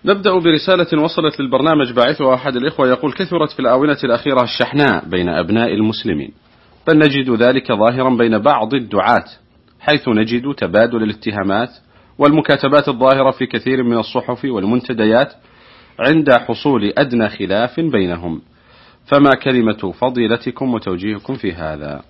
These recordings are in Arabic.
نبدأ برسالة وصلت للبرنامج باعثها أحد الإخوة يقول: كثرت في الآونة الأخيرة الشحناء بين أبناء المسلمين، بل نجد ذلك ظاهرا بين بعض الدعاة، حيث نجد تبادل الاتهامات والمكاتبات الظاهرة في كثير من الصحف والمنتديات عند حصول أدنى خلاف بينهم، فما كلمة فضيلتكم وتوجيهكم في هذا؟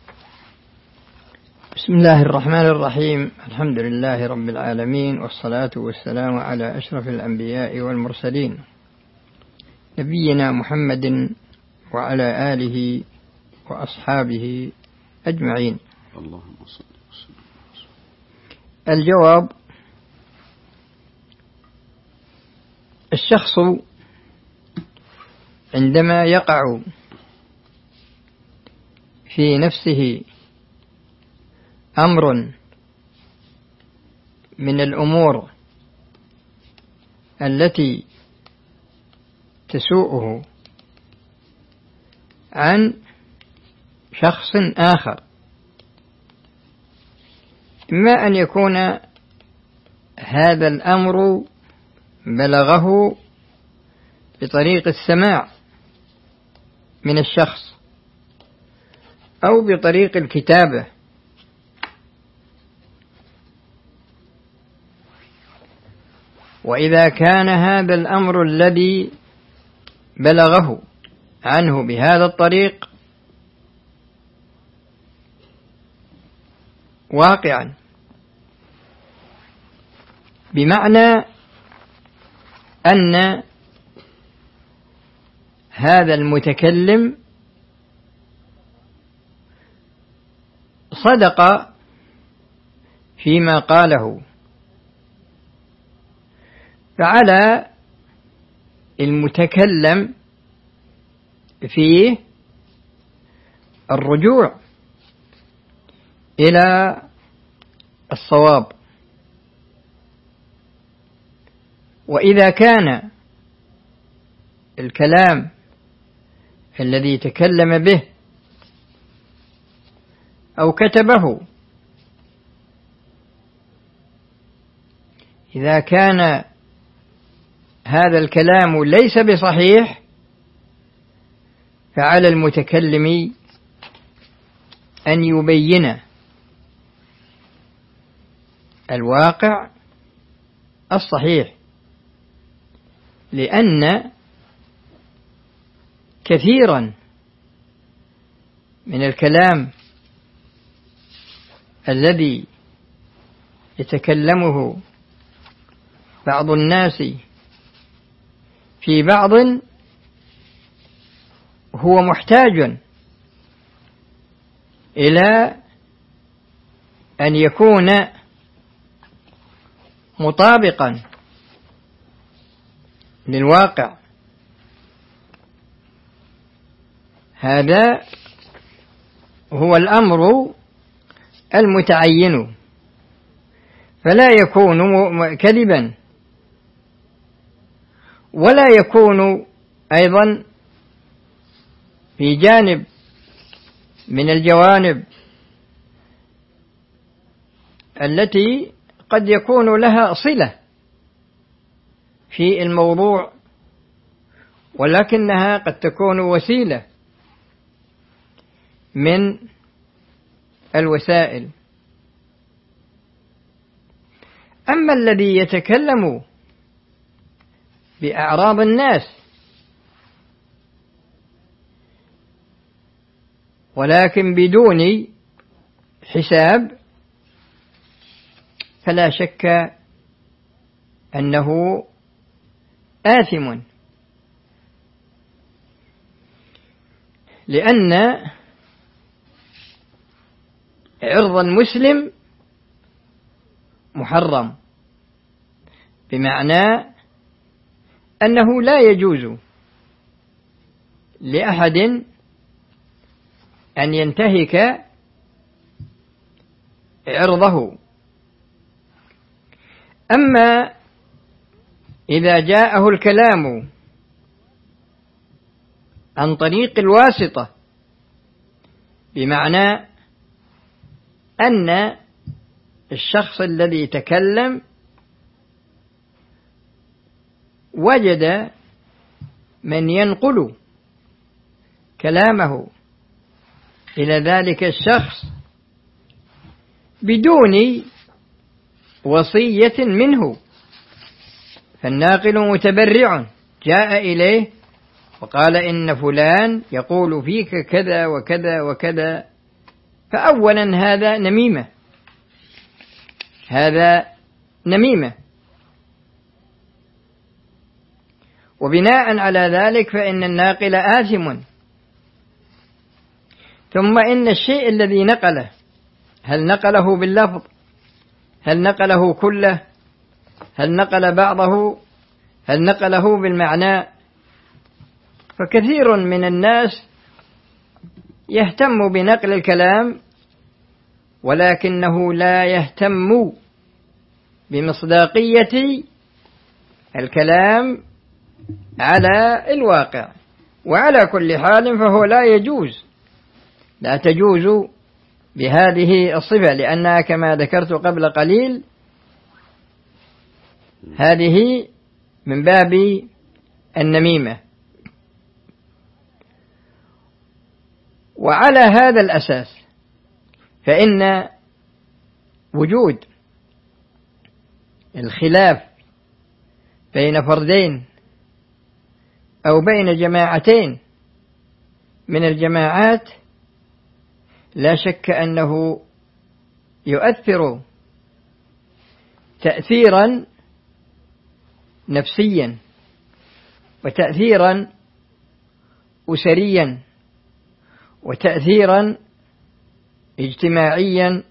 بسم الله الرحمن الرحيم. الحمد لله رب العالمين، والصلاة والسلام على أشرف الأنبياء والمرسلين، نبينا محمد وعلى آله وأصحابه أجمعين. اللهم صل وسلم. الجواب: الشخص عندما يقع في نفسه أمر من الأمور التي تسوءه عن شخص آخر، إما أن يكون هذا الأمر بلغه بطريق السماع من الشخص أو بطريق الكتابة، وإذا كان هذا الأمر الذي بلغه عنه بهذا الطريق واقعا، بمعنى أن هذا المتكلم صدق فيما قاله، فعلى المتكلم فيه الرجوع إلى الصواب. وإذا كان الكلام الذي تكلم به أو كتبه إذا كان هذا الكلام ليس بصحيح، فعلى المتكلم أن يبين الواقع الصحيح، لأن كثيرا من الكلام الذي يتكلمه بعض الناس في بعض هو محتاج إلى أن يكون مطابقا للواقع. هذا هو الأمر المتعين، فلا يكون كذبا، ولا يكون أيضا في جانب من الجوانب التي قد يكون لها صلة في الموضوع، ولكنها قد تكون وسيلة من الوسائل. أما الذي يتكلم بأعراض الناس ولكن بدون حساب، فلا شك أنه آثم، لأن عرض المسلم محرم، بمعنى أنه لا يجوز لأحد أن ينتهك عرضه. أما إذا جاءه الكلام عن طريق الواسطة، بمعنى أن الشخص الذي تكلم وجد من ينقل كلامه إلى ذلك الشخص بدون وصية منه، فالناقل متبرع جاء إليه وقال إن فلان يقول فيك كذا وكذا وكذا، فأولا هذا نميمة، هذا نميمة. وبناء على ذلك فإن الناقل آثم. ثم إن الشيء الذي نقله، هل نقله باللفظ؟ هل نقله كله؟ هل نقل بعضه؟ هل نقله بالمعنى؟ فكثير من الناس يهتم بنقل الكلام ولكنه لا يهتم بمصداقية الكلام على الواقع. وعلى كل حال فهو لا تجوز بهذه الصفة، لأنها كما ذكرت قبل قليل هذه من باب النميمة. وعلى هذا الأساس فإن وجود الخلاف بين فردين أو بين جماعتين من الجماعات لا شك أنه يؤثر تأثيرا نفسيا وتأثيرا أسريا وتأثيرا اجتماعيا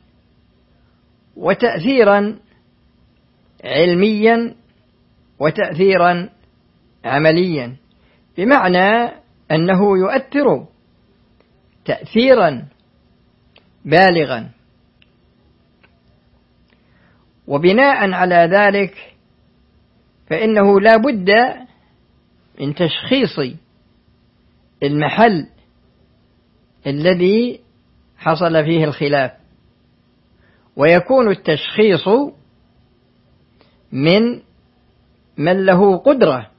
وتأثيرا علميا وتأثيرا عمليا، بمعنى أنه يؤثر تأثيرا بالغا. وبناء على ذلك فإنه لا بد من تشخيص المحل الذي حصل فيه الخلاف، ويكون التشخيص من له قدرة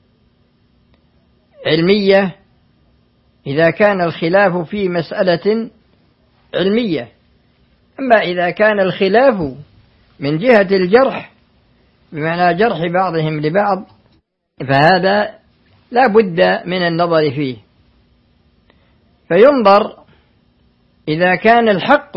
علمية إذا كان الخلاف في مسألة علمية. أما إذا كان الخلاف من جهة الجرح بمعنى جرح بعضهم لبعض فهذا لا بد من النظر فيه، فينظر إذا كان الحق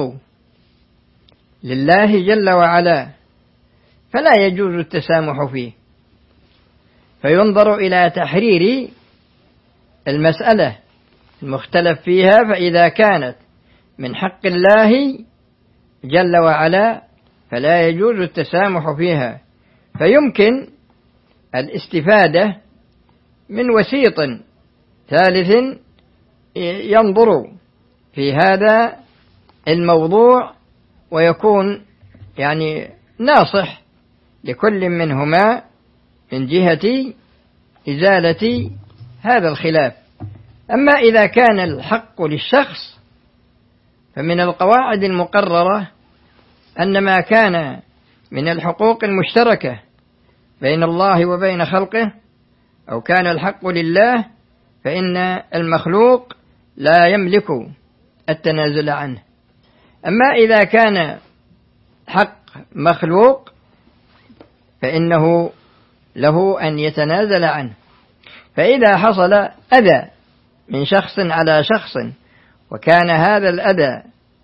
لله جل وعلا فلا يجوز التسامح فيه، فينظر إلى تحرير المسألة المختلف فيها، فإذا كانت من حق الله جل وعلا فلا يجوز التسامح فيها، فيمكن الاستفادة من وسيط ثالث ينظر في هذا الموضوع ويكون ناصح لكل منهما من جهة إزالة هذا الخلاف. أما إذا كان الحق للشخص فمن القواعد المقررة أن ما كان من الحقوق المشتركة بين الله وبين خلقه أو كان الحق لله فإن المخلوق لا يملك التنازل عنه. أما إذا كان حق مخلوق فإنه له أن يتنازل عنه. فإذا حصل أذى من شخص على شخص وكان هذا الأذى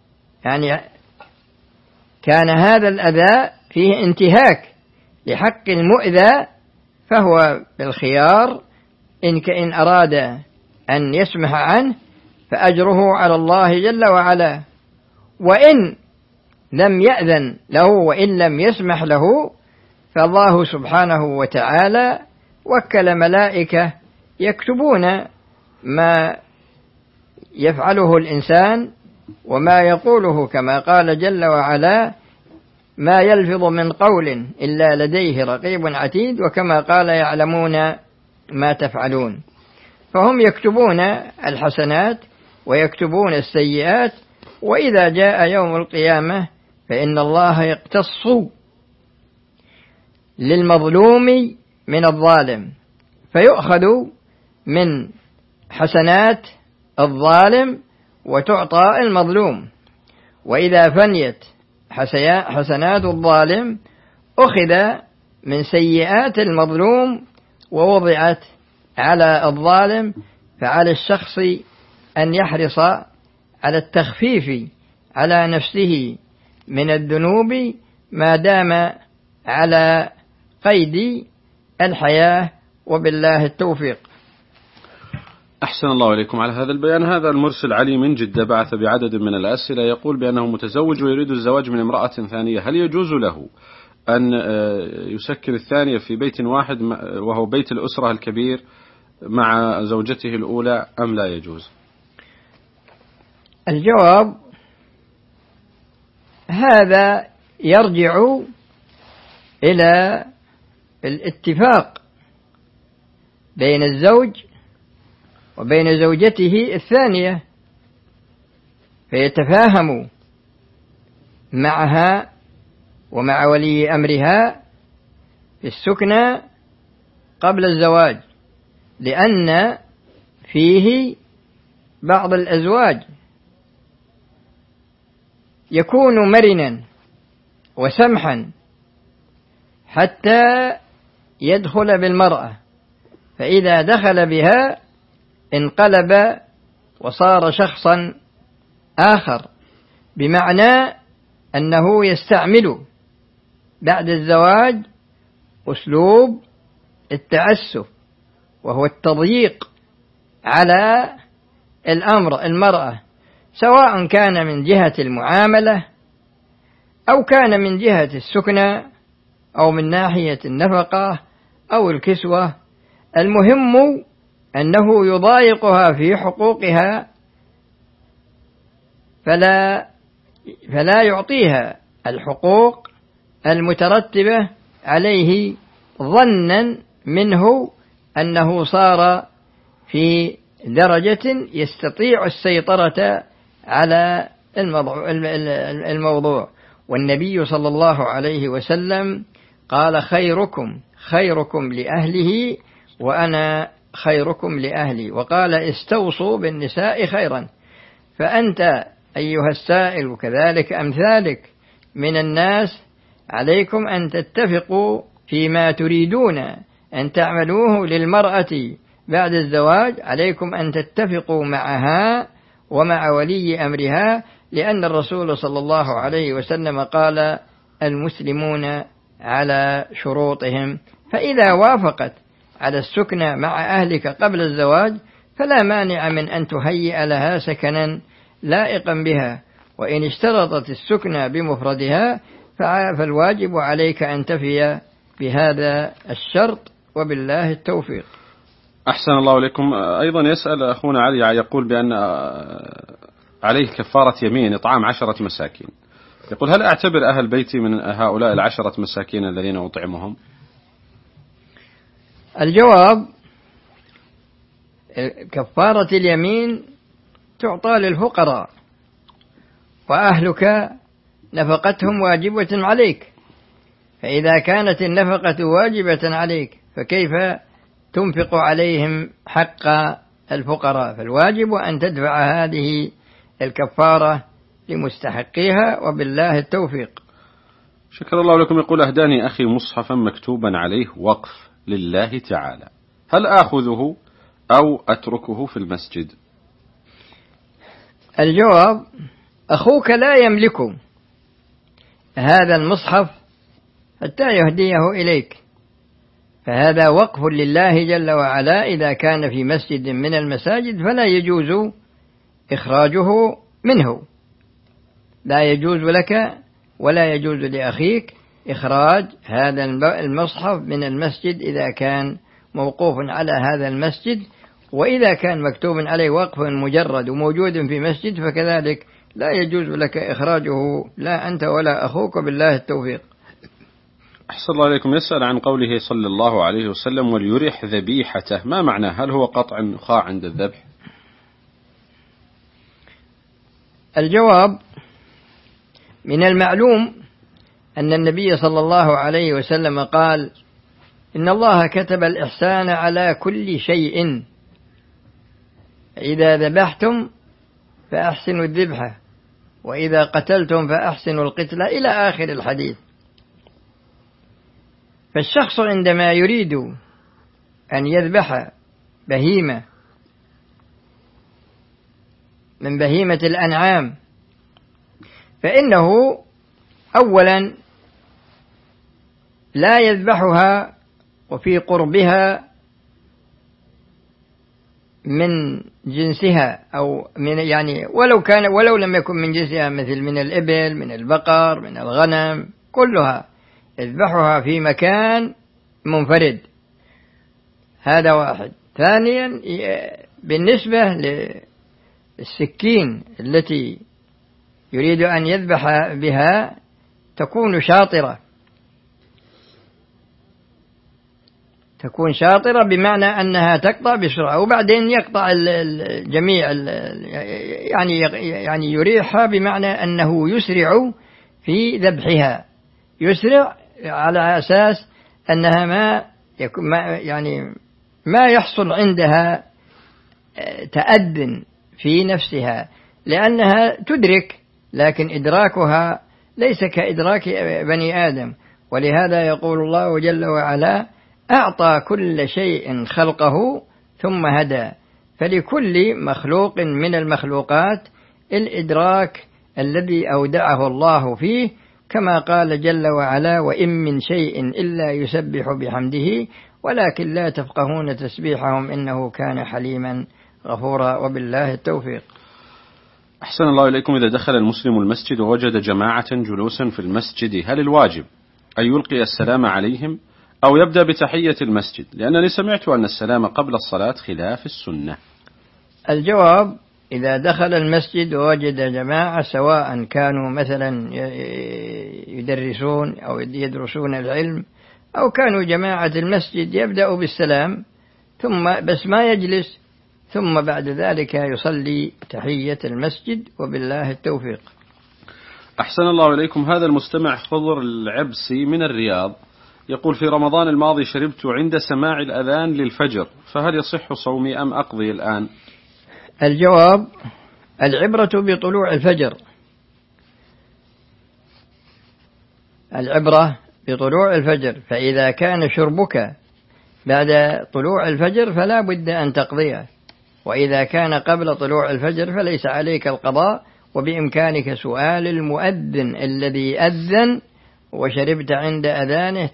كان هذا الأذى فيه انتهاك لحق المؤذى فهو بالخيار إن أراد أن يسمح عنه فأجره على الله جل وعلا، وإن لم يأذن له وإن لم يسمح له فالله سبحانه وتعالى وكل ملائكة يكتبون ما يفعله الإنسان وما يقوله، كما قال جل وعلا ما يلفظ من قول إلا لديه رقيب عتيد، وكما قال يعلمون ما تفعلون. فهم يكتبون الحسنات ويكتبون السيئات، وإذا جاء يوم القيامة فإن الله يقتص للمظلوم من الظالم فيؤخذ من حسنات الظالم وتعطى المظلوم، وإذا فنيت حسنات الظالم أخذ من سيئات المظلوم ووضعت على الظالم. فعلى الشخص أن يحرص على التخفيف على نفسه من الذنوب ما دام على قيد الحياة، وبالله التوفيق. أحسن الله إليكم على هذا البيان. هذا المرسل علي من جدة بعث بعدد من الأسئلة، يقول بأنه متزوج ويريد الزواج من امرأة ثانية، هل يجوز له أن يسكن الثانية في بيت واحد وهو بيت الأسرة الكبير مع زوجته الأولى أم لا يجوز؟ الجواب هذا يرجع إلى الاتفاق بين الزوج وبين زوجته الثانية، فيتفاهم معها ومع ولي أمرها في السكنى قبل الزواج، لأن فيه بعض الأزواج يكون مرنا وسمحا حتى يدخل بالمرأة، فإذا دخل بها انقلب وصار شخصا آخر، بمعنى أنه يستعمل بعد الزواج أسلوب التعسف، وهو التضييق على المرأة، سواء كان من جهة المعاملة أو كان من جهة السكنى أو من ناحية النفقة أو الكسوة. المهم أنه يضايقها في حقوقها، فلا يعطيها الحقوق المترتبة عليه ظنا منه أنه صار في درجة يستطيع السيطرة على الموضوع. والنبي صلى الله عليه وسلم قال: خيركم لأهله وأنا خيركم لأهلي، وقال: استوصوا بالنساء خيرا. فأنت أيها السائل وكذلك أمثالك من الناس عليكم أن تتفقوا فيما تريدون أن تعملوه للمرأة بعد الزواج، عليكم أن تتفقوا معها ومع ولي أمرها، لأن الرسول صلى الله عليه وسلم قال: المسلمون على شروطهم. فإذا وافقت على السكنى مع أهلك قبل الزواج فلا مانع من أن تهيئ لها سكنا لائقا بها، وإن اشترطت السكنى بمفردها فالواجب عليك أن تفي بهذا الشرط، وبالله التوفيق. أحسن الله إليكم. أيضا يسأل أخونا علي، يقول بأن عليه كفارة يمين إطعام 10 مساكين، يقول: هل أعتبر أهل بيتي من هؤلاء 10 مساكين الذين أطعمهم؟ الجواب: كفارة اليمين تعطى للفقراء، وأهلك نفقتهم واجبة عليك، فإذا كانت النفقة واجبة عليك فكيف تنفق عليهم حق الفقراء؟ فالواجب أن تدفع هذه الكفارة لمستحقيها، وبالله التوفيق. شكر الله لكم. يقول: أهداني أخي مصحفا مكتوبا عليه وقف لله تعالى، هل آخذه أو أتركه في المسجد؟ الجواب: أخوك لا يملك هذا المصحف حتى يهديه إليك، فهذا وقف لله جل وعلا. إذا كان في مسجد من المساجد فلا يجوز إخراجه منه، لا يجوز لك ولا يجوز لأخيك إخراج هذا المصحف من المسجد إذا كان موقوف على هذا المسجد، وإذا كان مكتوب عليه وقف مجرد وموجود في مسجد فكذلك لا يجوز لك إخراجه، لا أنت ولا أخوك، بالله التوفيق. أحسن الله عليكم. يسأل عن قوله صلى الله عليه وسلم: وليرح ذبيحته، ما معناه؟ هل هو قطع النخاع عند الذبح؟ الجواب: من المعلوم أن النبي صلى الله عليه وسلم قال: إن الله كتب الإحسان على كل شيء، إذا ذبحتم فأحسنوا الذبحة، وإذا قتلتم فأحسنوا القتلة، إلى آخر الحديث. فالشخص عندما يريد أن يذبح بهيمة من بهيمة الأنعام، فإنه أولا لا يذبحها وفي قربها من جنسها، أو من يعني ولو لم يكن من جنسها، مثل من الإبل، من البقر، من الغنم، كلها يذبحها في مكان منفرد. هذا واحد. ثانيا، بالنسبة للسكين التي يريد أن يذبح بها تكون شاطرة بمعنى أنها تقطع بسرعة، وبعدين يقطع الجميع، يعني يريحها بمعنى أنه يسرع في ذبحها، يسرع على أساس أنها ما يحصل عندها تأذن في نفسها، لأنها تدرك، لكن إدراكها ليس كإدراك بني آدم. ولهذا يقول الله جل وعلا: أعطى كل شيء خلقه ثم هدى. فلكل مخلوق من المخلوقات الإدراك الذي أودعه الله فيه، كما قال جل وعلا: وإن من شيء إلا يسبح بحمده ولكن لا تفقهون تسبيحهم إنه كان حليما غفورا. وبالله التوفيق. أحسن الله إليكم. إذا دخل المسلم المسجد ووجد جماعة جلوسا في المسجد، هل الواجب أن يلقي السلام عليهم أو يبدأ بتحية المسجد؟ لأنني سمعت أن السلام قبل الصلاة خلاف السنة. الجواب: إذا دخل المسجد ووجد جماعة، سواء كانوا مثلا يدرسون أو يدرسون العلم، أو كانوا جماعة المسجد، يبدأ بالسلام ثم بس ما يجلس، ثم بعد ذلك يصلي تحية المسجد. وبالله التوفيق. أحسن الله إليكم. هذا المستمع خضر العبسي من الرياض يقول: في رمضان الماضي شربت عند سماع الأذان للفجر، فهل يصح صومي أم أقضي الآن؟ الجواب: العبرة بطلوع الفجر، العبرة بطلوع الفجر، فإذا كان شربك بعد طلوع الفجر فلا بد أن تقضيه، وإذا كان قبل طلوع الفجر فليس عليك القضاء، وبإمكانك سؤال المؤذن الذي أذن وشربت عند أذانه،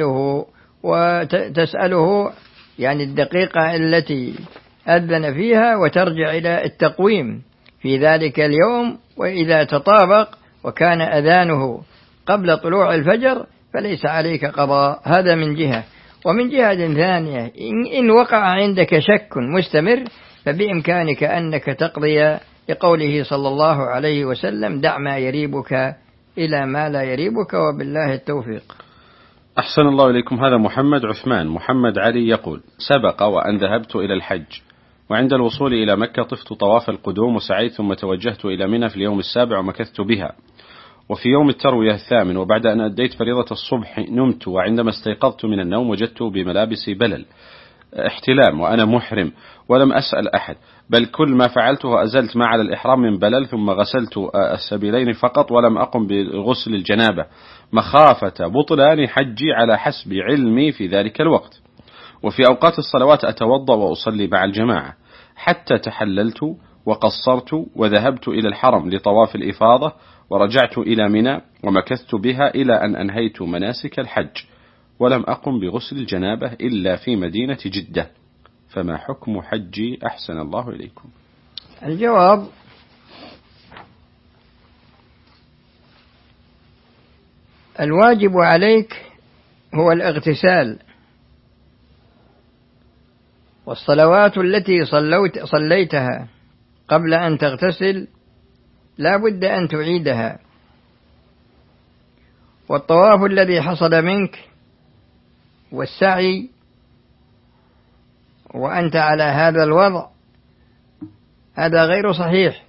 تسأله يعني الدقيقة التي أذن فيها، وترجع إلى التقويم في ذلك اليوم، وإذا تطابق وكان أذانه قبل طلوع الفجر فليس عليك قضاء. هذا من جهة. ومن جهة ثانية، إن وقع عندك شك مستمر فبإمكانك أنك تقضي، لقوله صلى الله عليه وسلم: دع ما يريبك إلى ما لا يريبك. وبالله التوفيق. أحسن الله إليكم. هذا محمد عثمان محمد علي يقول: سبق وأن ذهبت إلى الحج، وعند الوصول إلى مكة طفت طواف القدوم وسعيت، ثم توجهت إلى منى في اليوم السابع ومكثت بها، وفي يوم التروية الثامن وبعد أن أديت فريضة الصبح نمت، وعندما استيقظت من النوم وجدت بملابسي بلل احتلام وأنا محرم، ولم أسأل أحد، بل كل ما فعلته أزلت ما على الإحرام من بلل، ثم غسلت السبيلين فقط ولم أقم بغسل الجنابة مخافة بطلان حجي على حسب علمي في ذلك الوقت. وفي أوقات الصلوات أتوضأ وأصلي مع الجماعة، حتى تحللت وقصرت وذهبت إلى الحرم لطواف الإفاضة، ورجعت إلى منى ومكثت بها إلى أن أنهيت مناسك الحج، ولم أقم بغسل الجنابة إلا في مدينة جدة، فما حكم حجي؟ أحسن الله إليكم. الجواب: الواجب عليك هو الاغتسال، والصلوات التي صليتها قبل أن تغتسل لا بد أن تعيدها، والطواف الذي حصل منك والسعي وأنت على هذا الوضع هذا غير صحيح،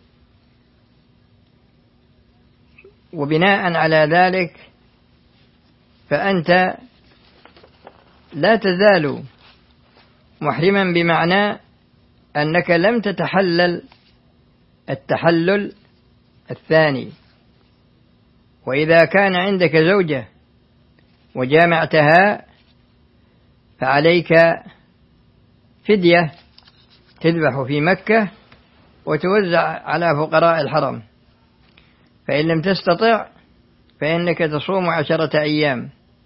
وبناء على ذلك فأنت لا تزال محرما بمعنى أنك لم تتحلل التحلل الثاني. وإذا كان عندك زوجة وجامعتها فعليك فدية تذبح في مكة وتوزع على فقراء الحرم، فإن لم تستطع فإنك تصوم 10 أيام.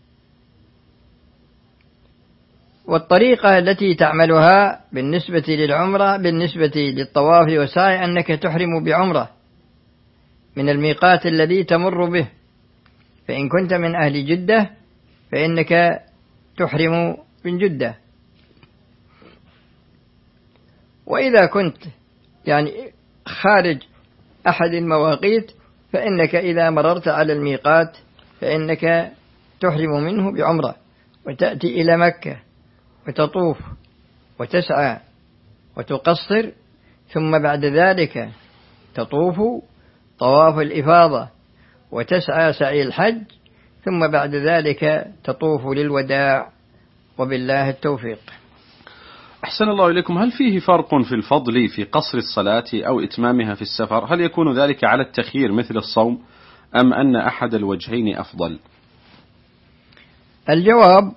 والطريقة التي تعملها بالنسبة للعمرة بالنسبة للطواف والسعي أنك تحرم بعمرة من الميقات الذي تمر به، فإن كنت من أهل جدة فإنك تحرم من جدة، وإذا كنت خارج أحد المواقيت فإنك إذا مررت على الميقات فإنك تحرم منه بعمرة، وتأتي إلى مكة وتطوف وتسعى وتقصر، ثم بعد ذلك تطوف طواف الإفاضة وتسعى سعي الحج، ثم بعد ذلك تطوف للوداع، وبالله التوفيق. أحسن الله إليكم. هل فيه فرق في الفضل في قصر الصلاة أو إتمامها في السفر؟ هل يكون ذلك على التخيير مثل الصوم، أم أن أحد الوجهين أفضل؟ الجواب: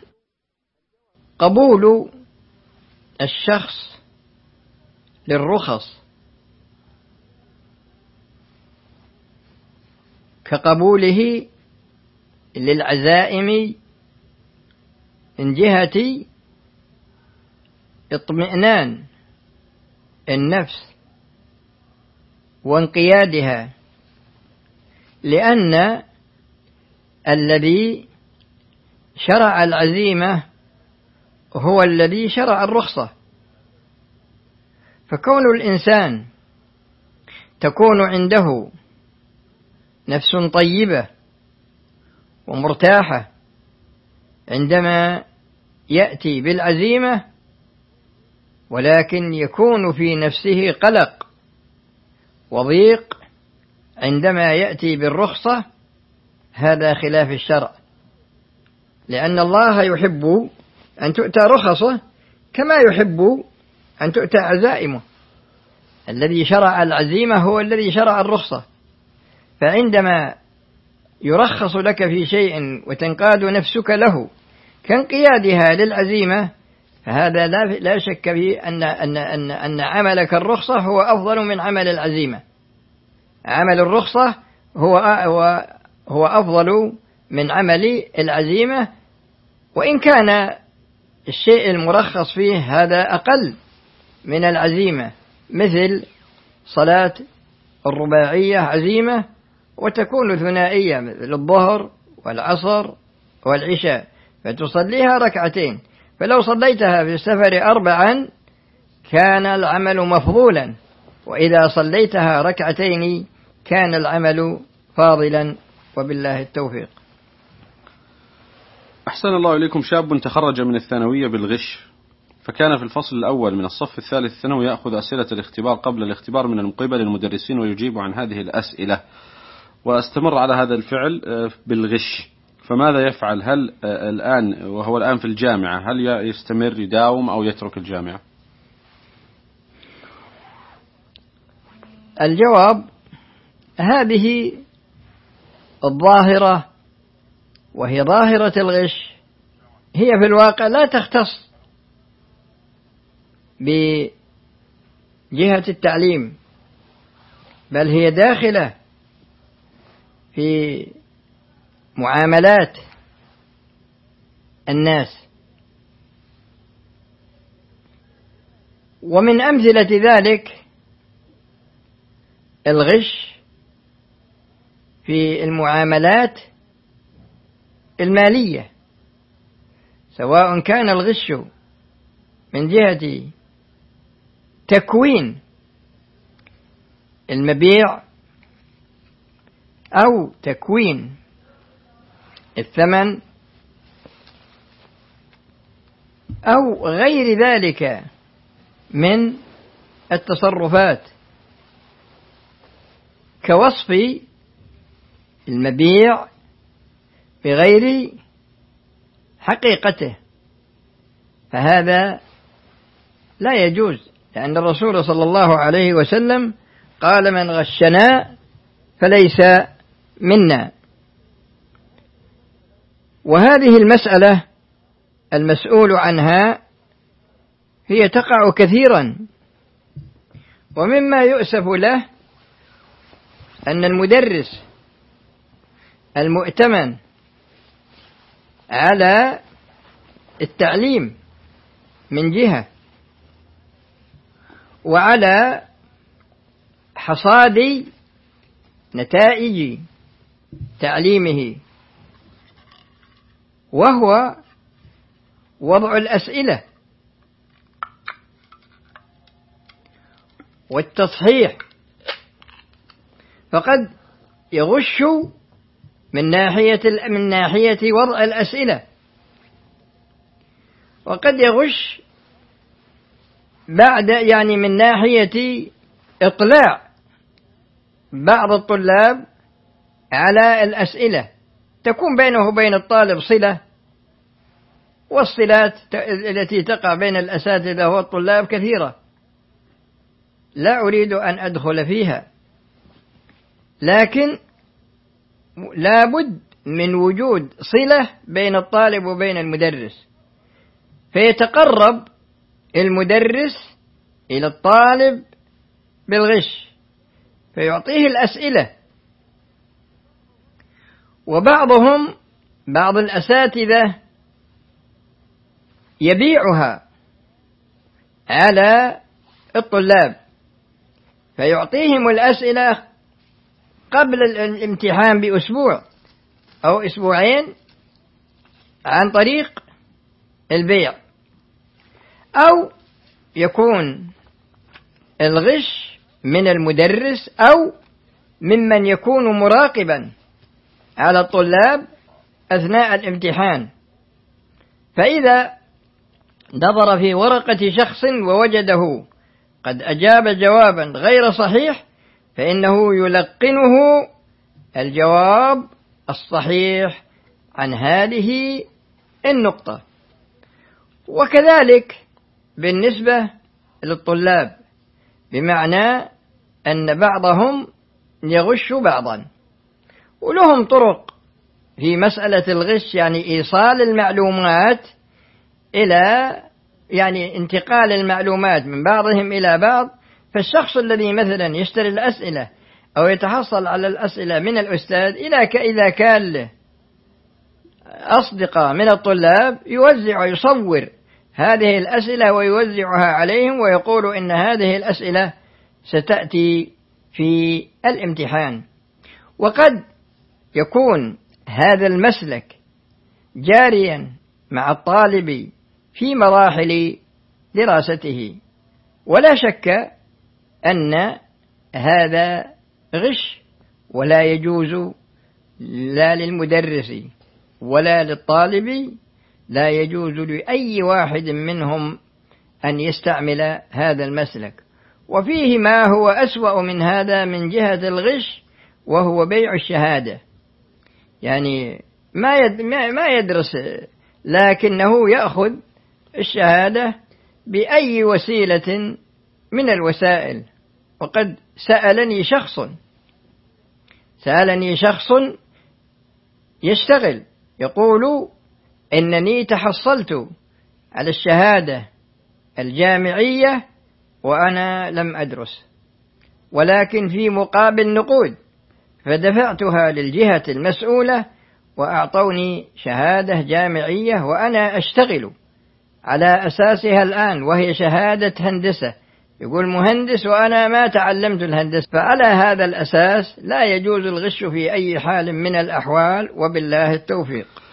قبول الشخص للرخص كقبوله للعزائم من جهة اطمئنان النفس وانقيادها، لأن الذي شرع العزيمة هو الذي شرع الرخصة. فكون الإنسان تكون عنده نفس طيبة ومرتاحة عندما يأتي بالعزيمة، ولكن يكون في نفسه قلق وضيق عندما يأتي بالرخصة، هذا خلاف الشرع، لأن الله يحب أن تؤتى رخصه كما يحب أن تؤتى عزائمه. الذي شرع العزيمة هو الذي شرع الرخصة، فعندما يرخص لك في شيء وتنقاد نفسك له كانقيادها للعزيمة، فهذا لا شك فيه أن عملك الرخصة هو أفضل من عمل العزيمة. عمل الرخصة هو أفضل من عمل العزيمة، وإن كان الشيء المرخص فيه هذا أقل من العزيمة، مثل صلاة الرباعية عزيمة وتكون ثنائية مثل الظهر والعصر والعشاء، فتصليها ركعتين، فلو صليتها في السفر 4 كان العمل مفضولا، وإذا صليتها ركعتين كان العمل فاضلا، وبالله التوفيق. أحسن الله إليكم. شاب تخرج من الثانوية بالغش، فكان في الفصل الأول من الصف الثالث الثانوي يأخذ أسئلة الاختبار قبل الاختبار من قبل المدرسين ويجيب عن هذه الأسئلة، واستمر على هذا الفعل بالغش، فماذا يفعل؟ هل الآن وهو الآن في الجامعة هل يستمر يداوم أو يترك الجامعة؟ الجواب: هذه الظاهرة وهي ظاهرة الغش هي في الواقع لا تختص بجهة التعليم، بل هي داخلة في معاملات الناس. ومن أمثلة ذلك الغش في المعاملات المالية، سواء كان الغش من جهة تكوين المبيع أو تكوين الثمن أو غير ذلك من التصرفات، كوصف المبيع بغير حقيقته فهذا لا يجوز، لأن الرسول صلى الله عليه وسلم قال: من غشنا فليس منا. وهذه المسألة المسؤول عنها هي تقع كثيرا، ومما يؤسف له أن المدرس المؤتمن على التعليم من جهة، وعلى حصاد نتائج تعليمه، وهو وضع الأسئلة والتصحيح، فقد يغش من ناحية وضع الأسئلة، وقد يغش من ناحية إطلاع بعض الطلاب على الأسئلة، تكون بينه وبين الطالب صلة، والصلات التي تقع بين الأساتذة والطلاب كثيرة، لا أريد أن أدخل فيها، لكن لا بد من وجود صلة بين الطالب وبين المدرس، فيتقرب المدرس إلى الطالب بالغش فيعطيه الأسئلة. بعض الأساتذة يبيعها على الطلاب، فيعطيهم الأسئلة قبل الامتحان بأسبوع أو أسبوعين عن طريق البيع، أو يكون الغش من المدرس أو ممن يكون مراقبا على الطلاب أثناء الامتحان، فإذا نظر في ورقة شخص ووجده قد أجاب جوابا غير صحيح فإنه يلقنه الجواب الصحيح عن هذه النقطة. وكذلك بالنسبة للطلاب، بمعنى أن بعضهم يغش بعضا، ولهم طرق في مسألة الغش، يعني إيصال المعلومات إلى انتقال المعلومات من بعضهم إلى بعض. فالشخص الذي مثلا يشتري الأسئلة أو يتحصل على الأسئلة من الأستاذ إذا كان له أصدقاء من الطلاب يصور هذه الأسئلة ويوزعها عليهم ويقول إن هذه الأسئلة ستأتي في الامتحان. وقد يكون هذا المسلك جاريا مع الطالب في مراحل دراسته، ولا شك أن هذا غش، ولا يجوز لا للمدرس ولا للطالب، لا يجوز لأي واحد منهم أن يستعمل هذا المسلك. وفيه ما هو أسوأ من هذا من جهة الغش، وهو بيع الشهادة، يعني ما يدرس لكنه يأخذ الشهادة بأي وسيلة من الوسائل. وقد سألني شخص يشتغل يقول إنني تحصلت على الشهادة الجامعية وأنا لم أدرس، ولكن في مقابل نقود، فدفعتها للجهة المسؤولة وأعطوني شهادة جامعية وأنا أشتغل على أساسها الآن، وهي شهادة هندسة. يقول مهندس وأنا ما تعلمت الهندسة. فعلى هذا الأساس لا يجوز الغش في أي حال من الأحوال، وبالله التوفيق.